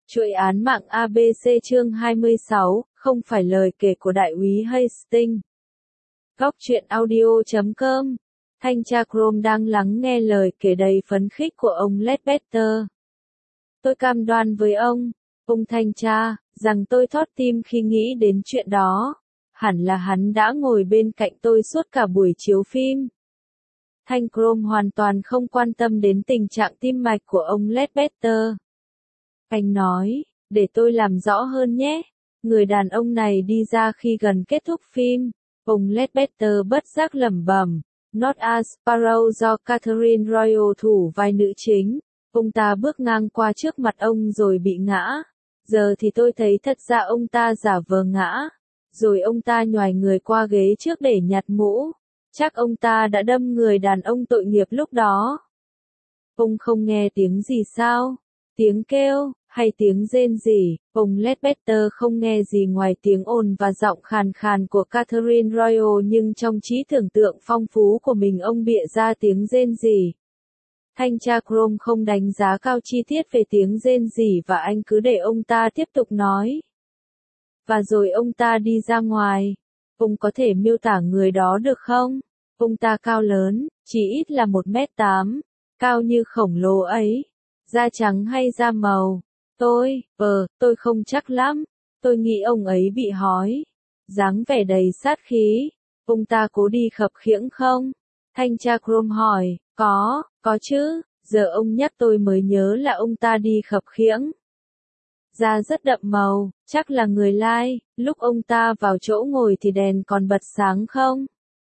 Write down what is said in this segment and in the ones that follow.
Chuỗi án mạng ABC chương 26, không phải lời kể của đại úy Hastings. Góc truyện audio.com. Thanh tra Chrome đang lắng nghe lời kể đầy phấn khích của ông Ledbetter. Tôi cam đoan với ông thanh tra, rằng tôi thót tim khi nghĩ đến chuyện đó. Hẳn là hắn đã ngồi bên cạnh tôi suốt cả buổi chiếu phim. Thanh Chrome hoàn toàn không quan tâm đến tình trạng tim mạch của ông Ledbetter. Anh nói, để tôi làm rõ hơn nhé. Người đàn ông này đi ra khi gần kết thúc phim. Ông Ledbetter bất giác lẩm bẩm. Not a Sparrow do Catherine Royal thủ vai nữ chính. Ông ta bước ngang qua trước mặt ông rồi bị ngã. Giờ thì tôi thấy thật ra ông ta giả vờ ngã. Rồi ông ta nhoài người qua ghế trước để nhặt mũ. Chắc ông ta đã đâm người đàn ông tội nghiệp lúc đó. Ông không nghe tiếng gì sao? Tiếng kêu, hay tiếng rên rỉ? Ông Ledbetter không nghe gì ngoài tiếng ồn và giọng khàn khàn của Catherine Royal, nhưng trong trí tưởng tượng phong phú của mình ông bịa ra tiếng rên rỉ. Thanh tra Chrome không đánh giá cao chi tiết về tiếng rên rỉ và anh cứ để ông ta tiếp tục nói. Và rồi ông ta đi ra ngoài. Ông có thể miêu tả người đó được không? Ông ta cao lớn, chỉ ít là 1m8, cao như khổng lồ ấy. Da trắng hay da màu? Tôi không chắc lắm. Tôi nghĩ ông ấy bị hói. Dáng vẻ đầy sát khí. Ông ta cố đi khập khiễng không? Thanh tra Chrome hỏi. Có chứ. Giờ ông nhắc tôi mới nhớ là ông ta đi khập khiễng. Da rất đậm màu, chắc là người Lai. Lúc ông ta vào chỗ ngồi thì đèn còn bật sáng không?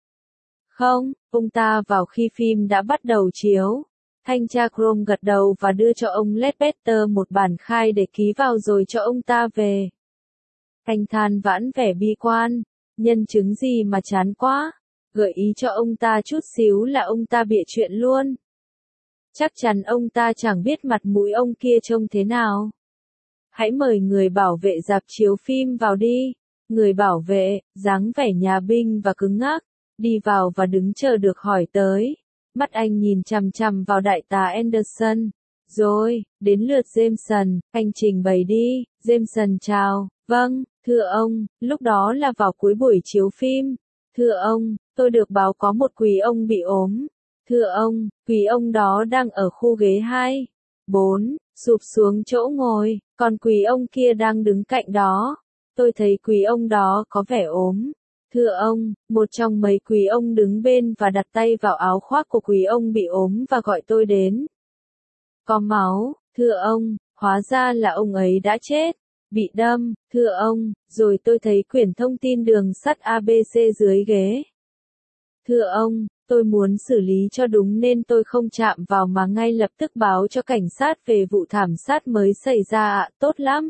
Không, ông ta vào khi phim đã bắt đầu chiếu. Thanh tra Chrome gật đầu và đưa cho ông Ledbetter một bản khai để ký vào rồi cho ông ta về. Anh than vãn vẻ bi quan. Nhân chứng gì mà chán quá. Gợi ý cho ông ta chút xíu là ông ta bịa chuyện luôn. Chắc chắn ông ta chẳng biết mặt mũi ông kia trông thế nào. Hãy mời người bảo vệ rạp chiếu phim vào đi. Người bảo vệ, dáng vẻ nhà binh và cứng ngắc, đi vào và đứng chờ được hỏi tới. Mắt anh nhìn chằm chằm vào đại tá Anderson. Rồi, đến lượt Jameson, anh trình bày đi. Jameson chào. Vâng, thưa ông, lúc đó là vào cuối buổi chiếu phim. Thưa ông, tôi được báo có một quý ông bị ốm. Thưa ông, quý ông đó đang ở khu ghế 2, 4, sụp xuống chỗ ngồi, còn quý ông kia đang đứng cạnh đó. Tôi thấy quý ông đó có vẻ ốm. Thưa ông, một trong mấy quý ông đứng bên và đặt tay vào áo khoác của quý ông bị ốm và gọi tôi đến. Có máu, thưa ông, hóa ra là ông ấy đã chết. Bị đâm, thưa ông, rồi tôi thấy quyển thông tin đường sắt ABC dưới ghế. Thưa ông, tôi muốn xử lý cho đúng nên tôi không chạm vào mà ngay lập tức báo cho cảnh sát về vụ thảm sát mới xảy ra ạ. Tốt lắm.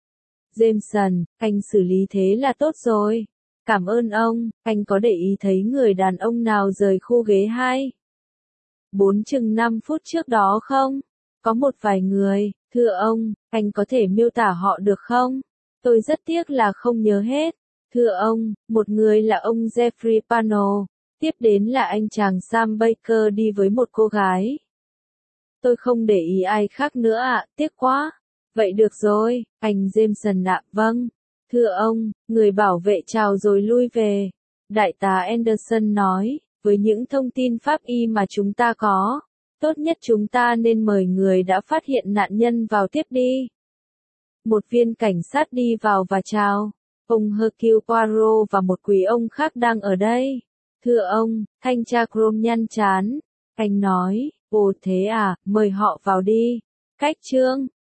Jameson, anh xử lý thế là tốt rồi. Cảm ơn ông. Anh có để ý thấy người đàn ông nào rời khu ghế 2, 4 chừng 5 phút trước đó không? Có một vài người. Thưa ông, anh có thể miêu tả họ được không? Tôi rất tiếc là không nhớ hết. Thưa ông, một người là ông Jeffrey Pano. Tiếp đến là anh chàng Sam Baker đi với một cô gái. Tôi không để ý ai khác nữa ạ, tiếc quá. Vậy được rồi, anh Jameson ạ. Vâng. Thưa ông, người bảo vệ chào rồi lui về. Đại tá Anderson nói, với những thông tin pháp y mà chúng ta có, tốt nhất chúng ta nên mời người đã phát hiện nạn nhân vào tiếp đi. Một viên cảnh sát đi vào và chào. Ông Hercule Poirot và một quý ông khác đang ở đây. Thưa ông, thanh tra Chrome nhăn trán. Anh nói, ồ thế à, mời họ vào đi. Cách chương